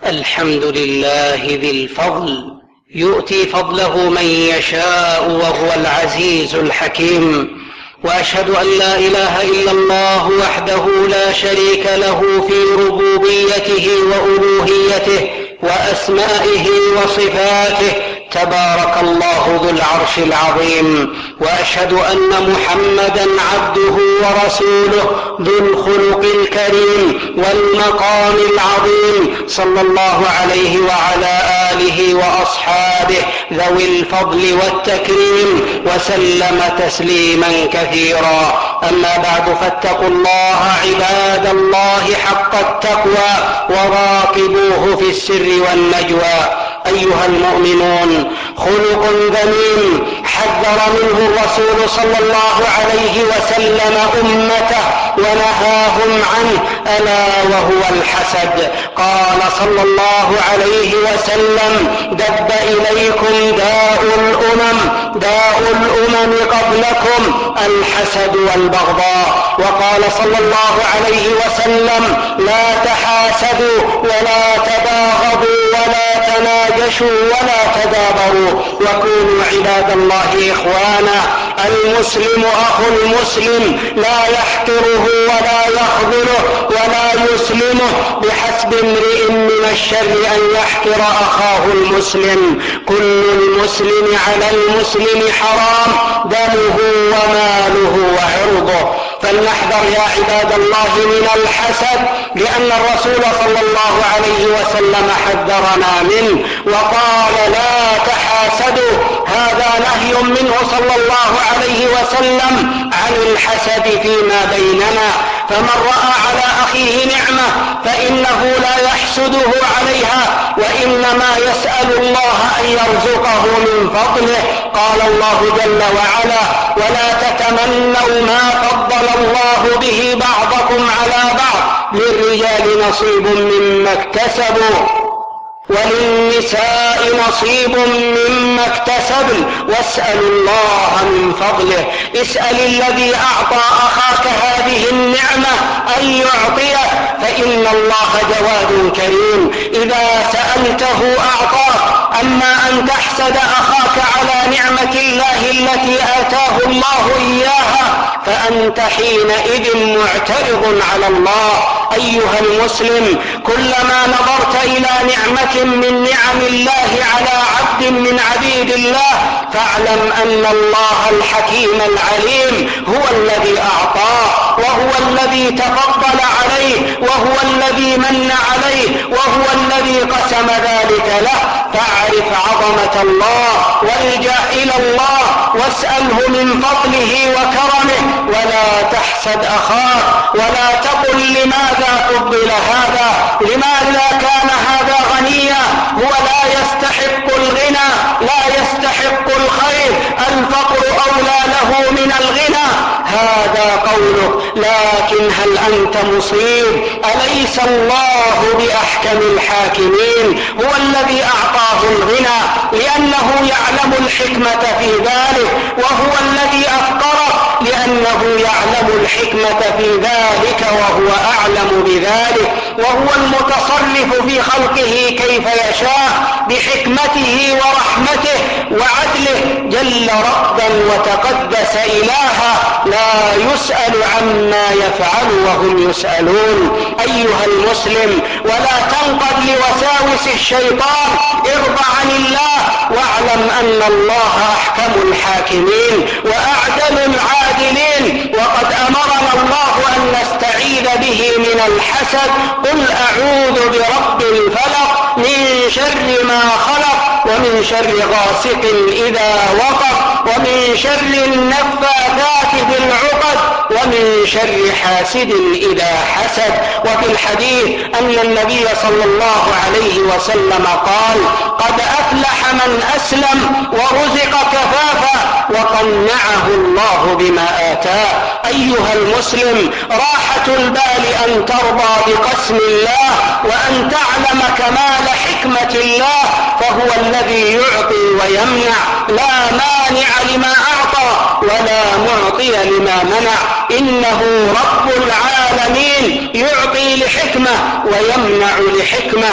الحمد لله ذي الفضل، يؤتي فضله من يشاء وهو العزيز الحكيم. وأشهد أن لا إله إلا الله وحده لا شريك له في ربوبيته وألوهيته وأسمائه وصفاته، تبارك الله ذو العرش العظيم. وأشهد أن محمدا عبده ورسوله ذو الخلق الكريم والمقام العظيم، صلى الله عليه وعلى آله وأصحابه ذوي الفضل والتكريم، وسلم تسليما كثيرا. أما بعد، فاتقوا الله عباد الله حق التقوى وراقبوه في السر والنجوى. أيها المؤمنون، خلق ذميم حذر منه الرسول صلى الله عليه وسلم أمته ونهاهم عنه، ألا وهو الحسد. قال صلى الله عليه وسلم: دب إليكم داء الأمم قبلكم الحسد والبغضاء. وقال صلى الله عليه وسلم: لا تحاسدوا ولا تباغضوا ولا تناجشوا ولا تدابروا، وكونوا عباد الله إخوانا. المسلم أخو المسلم، لا يحقره ولا يخذله ولا يسلمه. بحسب امرئ من الشر أن يحقر أخاه المسلم. كل المسلم على المسلم حرام، دمه وماله وعرضه. فلنحذر يا عباد الله من الحسد، لأن الرسول صلى الله عليه وسلم حذرنا منه وقال: لا تحاسدوا. هذا نهي منه صلى الله عليه وسلم عن الحسد فيما بيننا. فمن رأى على أخيه نعمة فإنه لا يحسده عليها، وإنما يسأل الله أن يرزقه من فضله. قال الله جل وعلا: ولا تتمنوا ما فضل الله به بعضكم على بعض، للرجال نصيب مما اكتسبوا وللنساء نصيب مما اكتسبن، واسألوا الله من فضله. اسأل الذي أعطى أخاك هذه النعمة أن يعطيك، فإن الله جواد كريم، إذا سألته أعطاك. أما أن تحسد أخاك على نعمة الله التي آتاه الله إياها، فأنت حينئذ معترض على الله. أيها المسلم، كلما نظرت إلى نعمة من نعم الله على عبد من عبيد الله، فاعلم أن الله الحكيم العليم هو الذي أعطاه، وهو الذي تفضل عليه، وهو الذي من عليه، وهو الذي قسم ذلك له. فاعرف عظمة الله والجأ إلى الله واسأله من فضله وكرمه، ولا تحسد أخاك، ولا تقل لماذا فضل هذا، لماذا كان هذا غنيا، هو لا يستحق الغنى، لا يستحق الخير، الفقر أولى له من الغنى. هذا قولك، لكن هل أنت مصيب؟ أليس الله بأحكم الحاكمين؟ هو الذي أعطاه الغنى لأنه يعلم الحكمة في ذلك، وهو الذي أفقره لأنه يعلم الحكمة في ذلك وهو أعلم بذلك، وهو المتصرف في خلقه كيف يشاء بحكمته ورحمته وعدله، جل ربا وتقدس إلها، لا يسأل عما يفعل وهم يسألون. أيها المسلم، ولا تنقد لوساوس الشيطان، ارض عن الله واعلم أن الله أحكم الحاكمين وأعدل العادلين. وقد أمرنا الله أن نستعيذ به من الحسد. قل أعوذ برب الفلق من شر ما خلق، ومن شر غاسق إذا وقب، ومن شر النفاثات في العقد، ومن شر حاسد إذا حسد. وفي الحديث أن النبي صلى الله عليه وسلم قال: قد أفلح من أسلم ورزق كفافا وقنعه الله بما آتاه. أيها المسلم، راحة البال أن ترضى بقسم الله، وأن تعلم كمال حكمة لحكمة الله فهو الذي يعطي ويمنع، لا مانع لما أعطى ولا معطي لما منع، إنه رب العالمين يعطي لحكمة ويمنع لحكمة.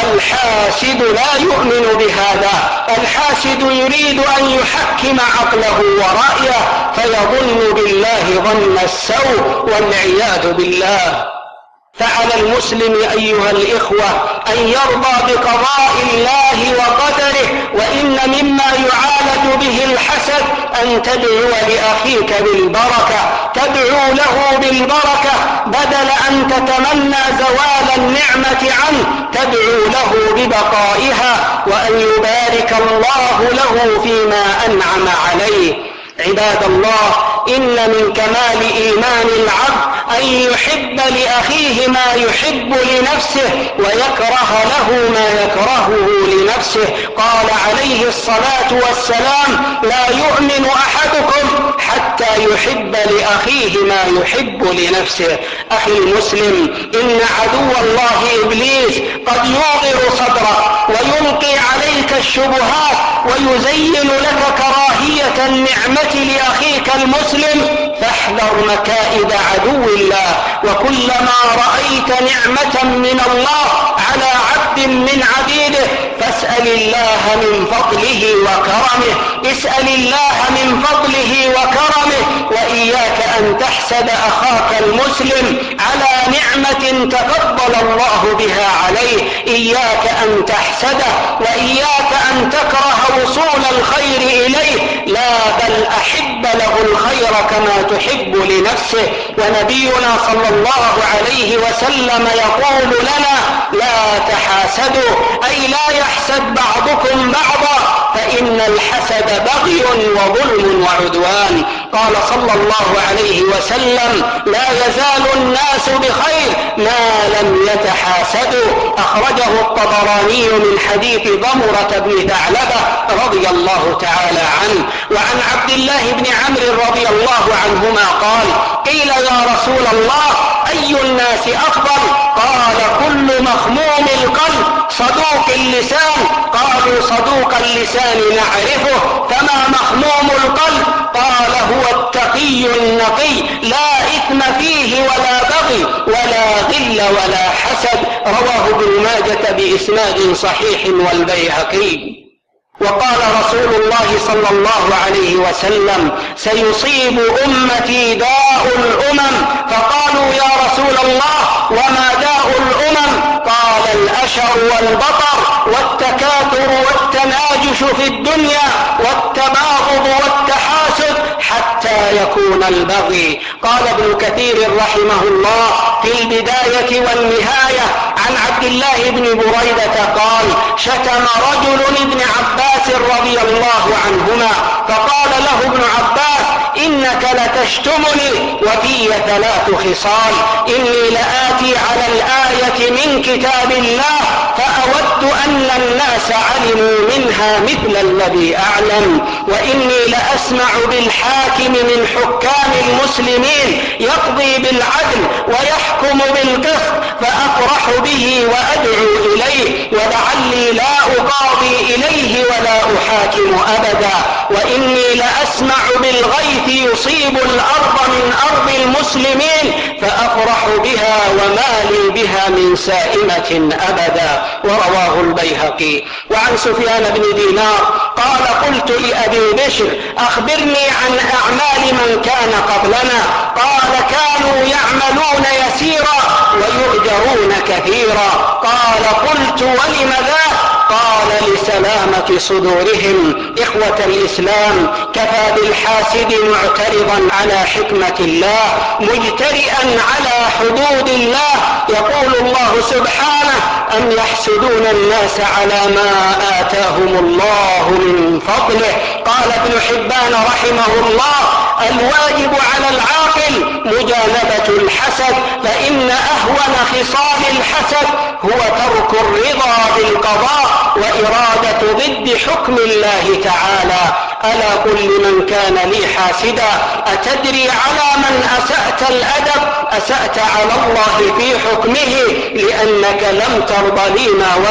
والحاسد لا يؤمن بهذا، الحاسد يريد أن يحكم عقله ورأيه فيظن بالله ظن السوء والعياذ بالله. فعلى المسلم أيها الإخوة أن يرضى بقضاء الله وقدره، وإن مما يعالج به الحسد أن تدعو لأخيك بالبركة، تدعو له بالبركة بدل أن تتمنى زوال النعمة عنه، تدعو له ببقائها وأن يبارك الله له فيما أنعم عليه. عباد الله، إن من كمال إيمان العبد أن يحب لأخيه ما يحب لنفسه ويكره له ما يكرهه لنفسه. قال عليه الصلاة والسلام: لا يؤمن أحدكم حتى يحب لأخيه ما يحب لنفسه. أخي المسلم، إن عدو الله إبليس قد يوغر صدرك ويلقي عليك الشبهات ويزين لك كراهية النعمة لأخيك المسلم، فاحذر مكائد عدو الله. وكلما رأيت نعمة من الله على عبد من عبيده فاسأل الله من فضله وكرمه، اسأل الله من فضله وكرمه، وإياك أن تحسد أخاك المسلم على نعمة تفضل الله بها عليه، إياك أن تحسده وإياك أن تكره وصول الخير إليه، لا بل أحب له الخير كما تحب لنفسه. ونبينا صلى الله عليه وسلم يقول لنا: لا تحاسدوا، أي لا يحسد بعضكم بعضا، فإن الحسد بغي وظلم وعدوان. قال صلى الله عليه وسلم: لا يزال الناس بخير ما لم يتحاسدوا. أخرجه الطبراني من حديث ضمرة بن ثعلبة رضي الله تعالى عنه. وعن عبد الله بن عمرو رضي الله عنهما قال: قيل يا رسول الله أي الناس أفضل؟ قال: كل مخموم القلب صدوق اللسان. قالوا: صدوق اللسان نعرفه، فما مخموم القلب؟ قال: هو التقي النقي، لا إثم فيه ولا بغي ولا غل ولا حسد. رواه ابن ماجة بإسناد صحيح والبيهقي. وقال رسول الله صلى الله عليه وسلم: سيصيب أمتي داء الأمم. فقالوا: يا رسول الله وما داء الأمم؟ قال: الأشر والبطر والتكاثر والتناجش في الدنيا والتباغض والتحاسد حتى يكون البغي. قال ابن كثير رحمه الله في البداية والنهاية عن عبد الله بن بريدة قال: شتم رجل ابن عباس رضي الله عنهما، فقال له ابن عباس: إنك لتشتمني وفي 3 خصال: إني لآتي على الآية من كتاب الله فأود أن الناس علموا منها مثل الذي أعلم، وإني لأسمع بالحاكم من حكام المسلمين يقضي بالعدل ويحكم بالقسط فأفرح به وأدعو إليه، ولعلي لا أقاضي إليه ولا أحاكم أبدا، وإني لأسمع بالغيث يصيب الأرض من أرض المسلمين فأفرح بها وما لي بها من سائمة أبدا. ورواه البيهقي. وعن سفيان بن دينار قال: قلت لأبي بشر: أخبرني عن أعمال من كان قبلنا. قال: كانوا يعملون يسيرا ويؤجرون كثيرا. قال: قلت: ولم ذاك؟ قال: لسلامة صدورهم. إخوة الإسلام، كفى بالحاسد معترضا على حكمة الله مجترئا على حدود الله. يقول الله سبحانه: أم يحسدون الناس على ما آتاهم الله من فضله. قال ابن حبان رحمه الله: الواجب على العاقل مجانبة الحسد، فإن أهون خصال الحسد هو ترك الرضا بالقضاء وإرادة ضد حكم الله تعالى. ألا قل لمن كان لي حاسدا: أتدري على من أسأت الأدب؟ أسأت على الله في حكمه، لأنك لم ترض لي ما وهب.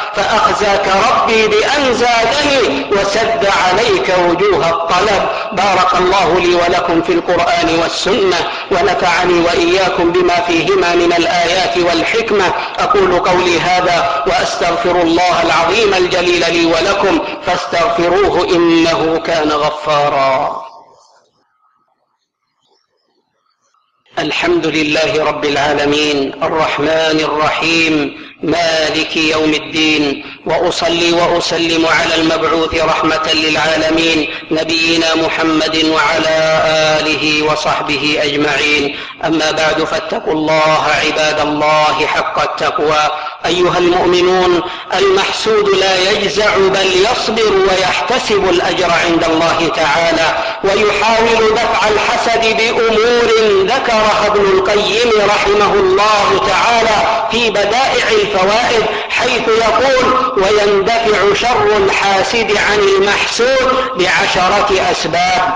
فأخزاك ربي بأن زادني وسد عليك وجوه الطلب. بارك الله لي ولكم في القرآن والسنة، ونفعني وإياكم بما فيهما من الآيات والحكمة. أقول قولي هذا وأستغفر الله العظيم الجليل لي ولكم، فاستغفروه إنه كان غفارا. الحمد لله رب العالمين الرحمن الرحيم مالك يوم الدين، وأصلي وأسلم على المبعوث رحمة للعالمين نبينا محمد وعلى آله وصحبه أجمعين. أما بعد، فاتقوا الله عباد الله حق التقوى. أيها المؤمنون، المحسود لا يجزع بل يصبر ويحتسب الأجر عند الله تعالى، ويحاول دفع الحسد بأمور ذكرها ابن القيم رحمه الله تعالى في بدائع الفوائد، حيث يقول: ويندفع شر الحاسد عن المحسود ب10 أسباب.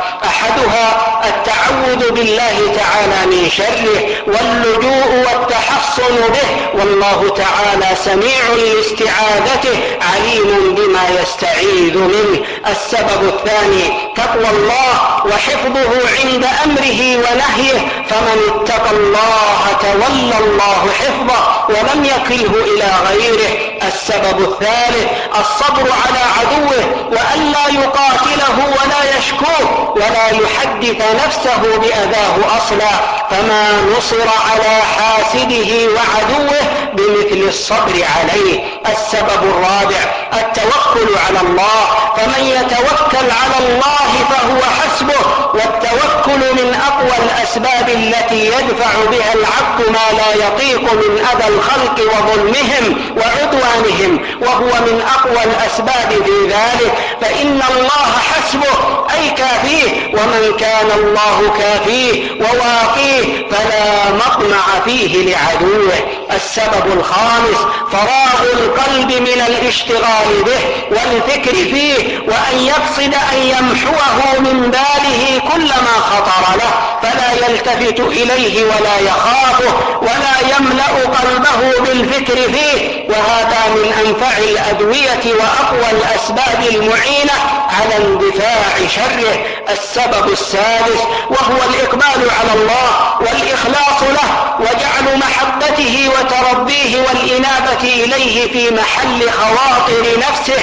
أحدها التعوذ بالله تعالى من شره واللجوء والتحصن به، والله تعالى سميع لاستعاذته عليم بما يستعيذ منه. السبب الثاني تقوى الله وحفظه عند أمره ونهيه، فمن اتقى الله تولى الله حفظه ولم يكله إلى غيره. السبب الثالث الصبر على عدوه، وألا يقاتله ولا يشكوه ولا يحدث نفسه بأذاه أصلا، فما نصر على حاسده وعدوه بمثل الصبر عليه. السبب الرابع التوكل على الله، فمن يتوكل على الله فهو حسبه، والتوكل من أقوى الأسباب التي يدفع بها العبد ما لا يطيق من أذى الخلق وظلمهم وعدوانهم، وهو من أقوى الأسباب في ذلك، فإن الله حسبه أي كافيه، ومن كان الله كافيه وواقيه فلا مطمع فيه لعدوه. السبب الخامس فراغ القلب من الاشتغال به والفكر فيه، وأن يقصد أن يمحوه من باله كل ما خطر له، فلا يلتفت إليه ولا يخافه ولا يملأ قلبه بالفكر فيه، وهذا من أنفع الأدوية وأقوى الأسباب المعينة على اندفاع شره. السبب السادس وهو الإقبال على الله والإخلاص له، وجعل محبته وتربيه والإنابة إليه في محل خواطر نفسه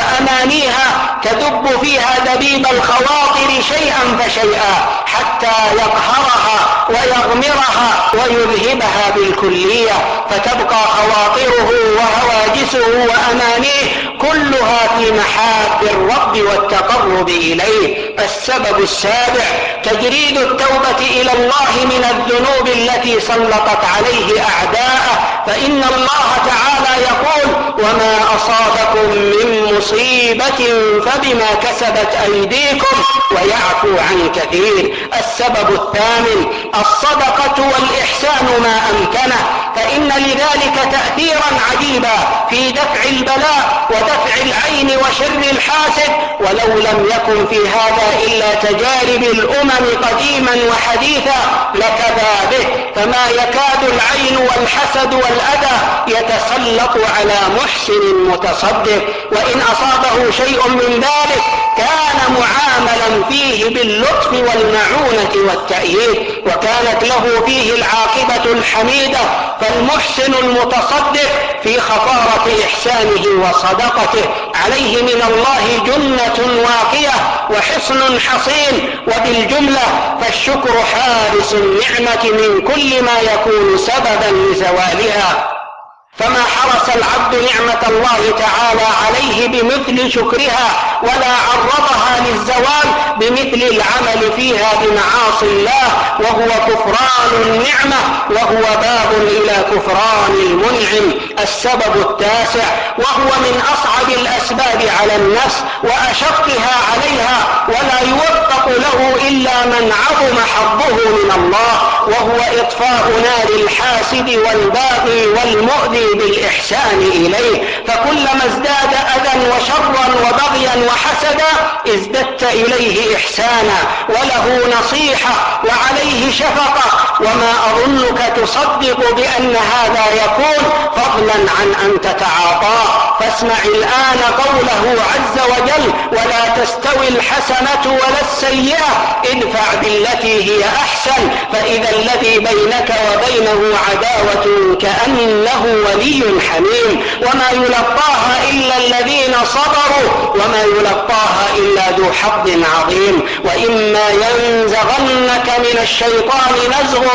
وأمانيها، تدب فيها دبيب الخواطر شيئا فشيئا حتى يقهرها ويغمرها ويذهبها بالكلية، فتبقى خواطره وهواجسه وأمانيه كلها في محاب الرب والتقرب إليه. السبب السابع تجريد التوبة إلى الله من الذنوب التي سلطت عليه أعداءه، فإن الله تعالى يقول: وما أصابكم من مصيبة فبما كسبت أيديكم ويعفو عن كثير. السبب الثامن الصدقة والإحسان ما أمكنه، فإن لذلك تأثيرا عجيبا في دفع البلاء ودفع العين وشر الحاسد، ولو لم يكن في هذا إلا تجارب الأمم قديما وحديثا لكفى به، فما يكاد العين والحسد والأذى يتسلط على محسن متصدق، وإن أصابه شيء من ذلك كان معاملا فيه باللطف والمعونة والتأييد، وكانت له فيه العاقبة الحميدة. فالمحسن المتصدق في خطارة إحسانه وصدقته عليه من الله جنة واقية وحصن حصين، وبالجملة فالشكر حارس النعمة من كل ما يكون سببا لزوالها، فما حرس العبد نعمة الله تعالى عليه بمثل شكرها، ولا عرضها للزوال بمثل العمل فيها بمعاصي الله، وهو كفران النعمة، وهو باب إلى كفران المنعم. السبب التاسع وهو من أصعب الأسباب على النفس وأشقها عليها، ولا يوفق له إلا من عظم حظه من الله، وهو إطفاء نار الحاسد والباغي والمؤذي بالإحسان إليه، فكلما ازداد أذى وشرا وبغيا وحسدا ازددت إليه إحسانا وله نصيحة وعليه شفقة. وما أظنك تصدق بأن هذا يكون فضلا عن أن تتعاطاه. فاسمع الآن قوله عز وجل: ولا تستوي الحسنة ولا السيئة ادفع بالتي هي أحسن فإذا الذي بينك وبينه عداوة كأنه ولي حميم. وما يلقاها إلا الذين صبروا وما يلقاها إلا ذو حظ عظيم. وإما ينزغنك من الشيطان نزغ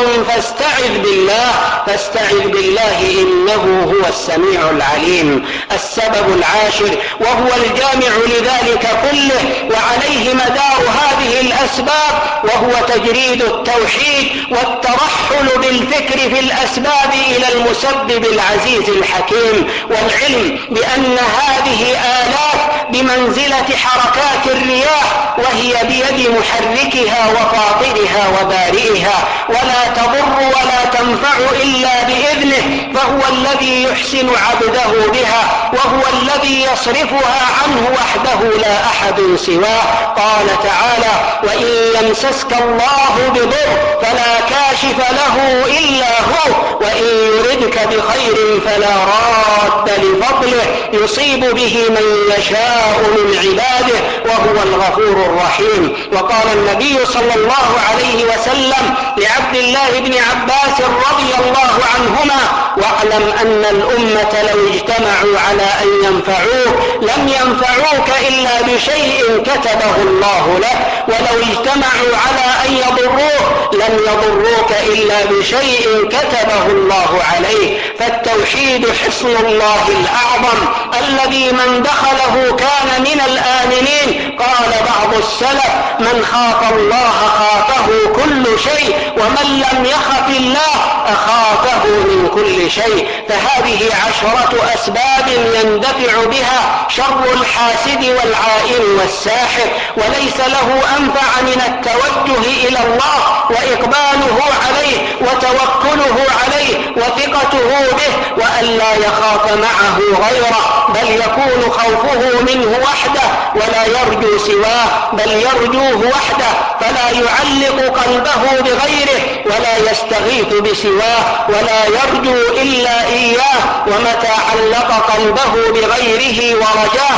فاستعذ بالله إنه هو السميع العليم. السبب العاشر وهو الجامع لذلك كله وعليه مدار هذه الأسباب، وهو تجريد التوحيد والترحل بالفكر في الأسباب إلى المسبب العزيز الحكيم، والعلم بأن هذه آلات بمنزلة حركات الرياح، وهي بيد محركها وفاطرها وبارئها، ولا تضر ولا تنفع إلا بإذنه، فهو الذي يحسن عبده بها، وهو الذي يصرفها عنه وحده لا أحد سواه. قال تعالى: وإن يمسسك الله بضر فلا كاشف له إلا هو وإن يردك بخير فلا راد لفضله يصيب به من يشاء من عباده وهو الغفور الرحيم. وقال النبي صلى الله عليه وسلم لعبد الله بن عباس رضي الله عنهما: واعلم أن الأمة لو اجتمعوا على أن ينفعوك لم ينفعوك إلا بشيء كتبه الله له، ولو اجتمعوا على أن يضروك لم يضروك إلا بشيء كتبه الله عليه. فالتوحيد حصن الله الأعظم الذي من دخله كان من الآمنين. قال بعض السلف: من خاف الله خافه كل شيء، ومن لم يخف الله أخافه من كل شيء. فهذه 10 أسباب يندفع بها شر الحاسد والعائن والساحر، وليس له أنفع من التوجه إلى الله وإقباله عليه وتوكله عليه وثقته به، وألا يخاف معه غيره، بل يكون خوفه منه وحده ولا يرجو سواه، بل يرجوه وحده، فلا يعلق قلبه بغيره ولا يستغيث بسواه ولا يرجو إلا إياه. ومتى علق قلبه بغيره ورجاه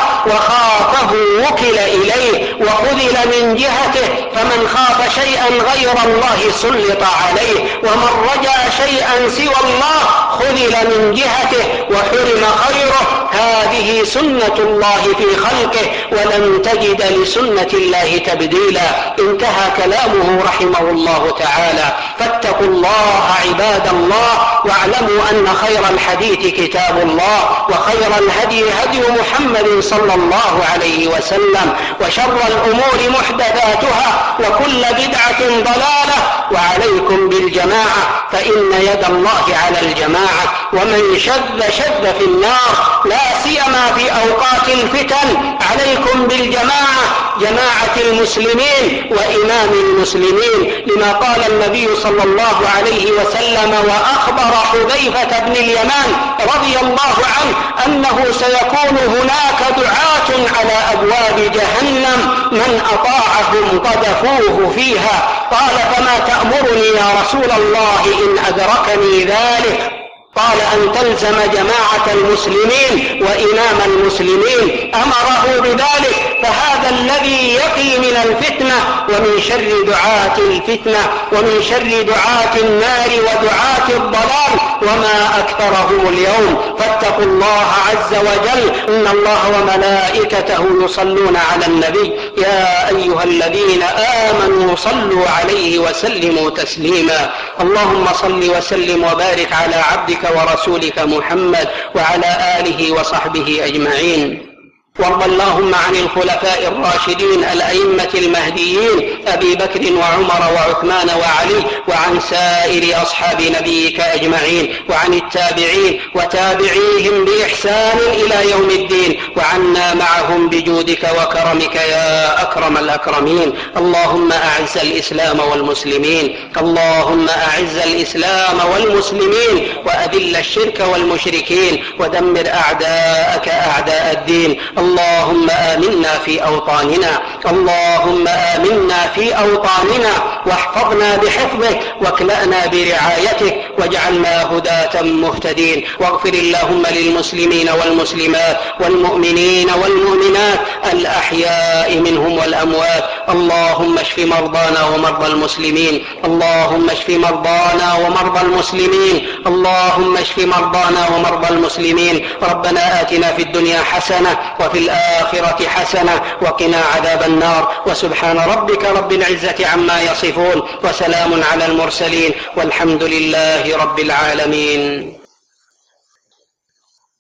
وخافه وكل إليه وخذل من جهته. فمن خاف شيئا غير الله سلط عليه، ومن رجا شيئا سوى الله خذل من جهته وحرم خيره. هذه سنة الله في خلقه ولن تجد لسنة الله تبديلا. انتهى كلامه رحمه الله تعالى. فاتقوا الله عباد الله، واعلموا أن خير الحديث كتاب الله، وخير الهدي هدي محمد صلى الله عليه وسلم، وشر الأمور محدثاتها، وكل بدعة ضلالة. وعليكم بالجماعة فإن يد الله على الجماعة، ومن شذ في النار، لا سيما في أوقات الفتن. عليكم بالجماعة، جماعة المسلمين وإمام المسلمين، لما قال النبي صلى الله عليه وسلم وأخبر حذيفة بن اليمان رضي الله عنه أنه سيكون هناك دعاة على أبواب جهنم من أطاعهم قذفوه فيها. قال: فما تأمرني يا رسول الله إن أدركني ذلك؟ قال: أن تلزم جماعة المسلمين وإمام المسلمين. أمره بذلك. فهذا الذي يقي من الفتنة ومن شر دعاة الفتنة ومن شر دعاة النار ودعاة الضلال، وما أكثرهم اليوم. فاتقوا الله عز وجل. إن الله وملائكته يصلون على النبي يا أيها الذين آمنوا صلوا عليه وسلموا تسليما. اللهم صل وسلم وبارك على عبدك ورسولك محمد وعلى آله وصحبه أجمعين. وارض اللهم عن الخلفاء الراشدين الأئمة المهديين أبي بكر وعمر وعثمان وعلي، وعن سائر أصحاب نبيك أجمعين، وعن التابعين وتابعيهم بإحسان إلى يوم الدين، وعنا معهم بجودك وكرمك يا أكرم الأكرمين. اللهم أعز الإسلام والمسلمين، اللهم أعز الإسلام والمسلمين، وأذل الشرك والمشركين، ودمر أعداءك أعداء الدين. اللهم آمنا في أوطاننا، اللهم آمنا في أوطاننا، واحفظنا بحفظك، واكلأنا برعايتك، واجعلنا هداة مهتدين. واغفر اللهم للمسلمين والمسلمات والمؤمنين والمؤمنات الأحياء منهم والأموات. اللهم اشف مرضانا ومرضى المسلمين، اللهم اشف مرضانا ومرضى المسلمين، اللهم اشف مرضانا ومرضى المسلمين. ربنا آتنا في الدنيا حسنة وفي الآخرة حسنة وقنا عذاب النار. وسبحان ربك رب العزة عما يصفون، وسلام على المرسلين، والحمد لله رب العالمين.